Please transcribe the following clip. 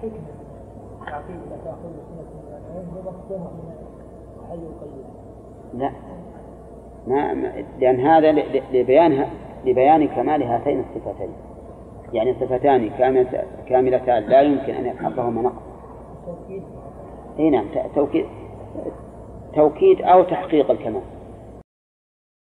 حكمة تعقيد لا تأخذ سنة من مفهومة من الحي القيوم. لا لأن هذا لبيان كمال هاتين الصفتين، يعني صفتان كاملتان لا يمكن أن يلحقهما نقص. توكيد. نعم توكيد أو تحقيق الكمال.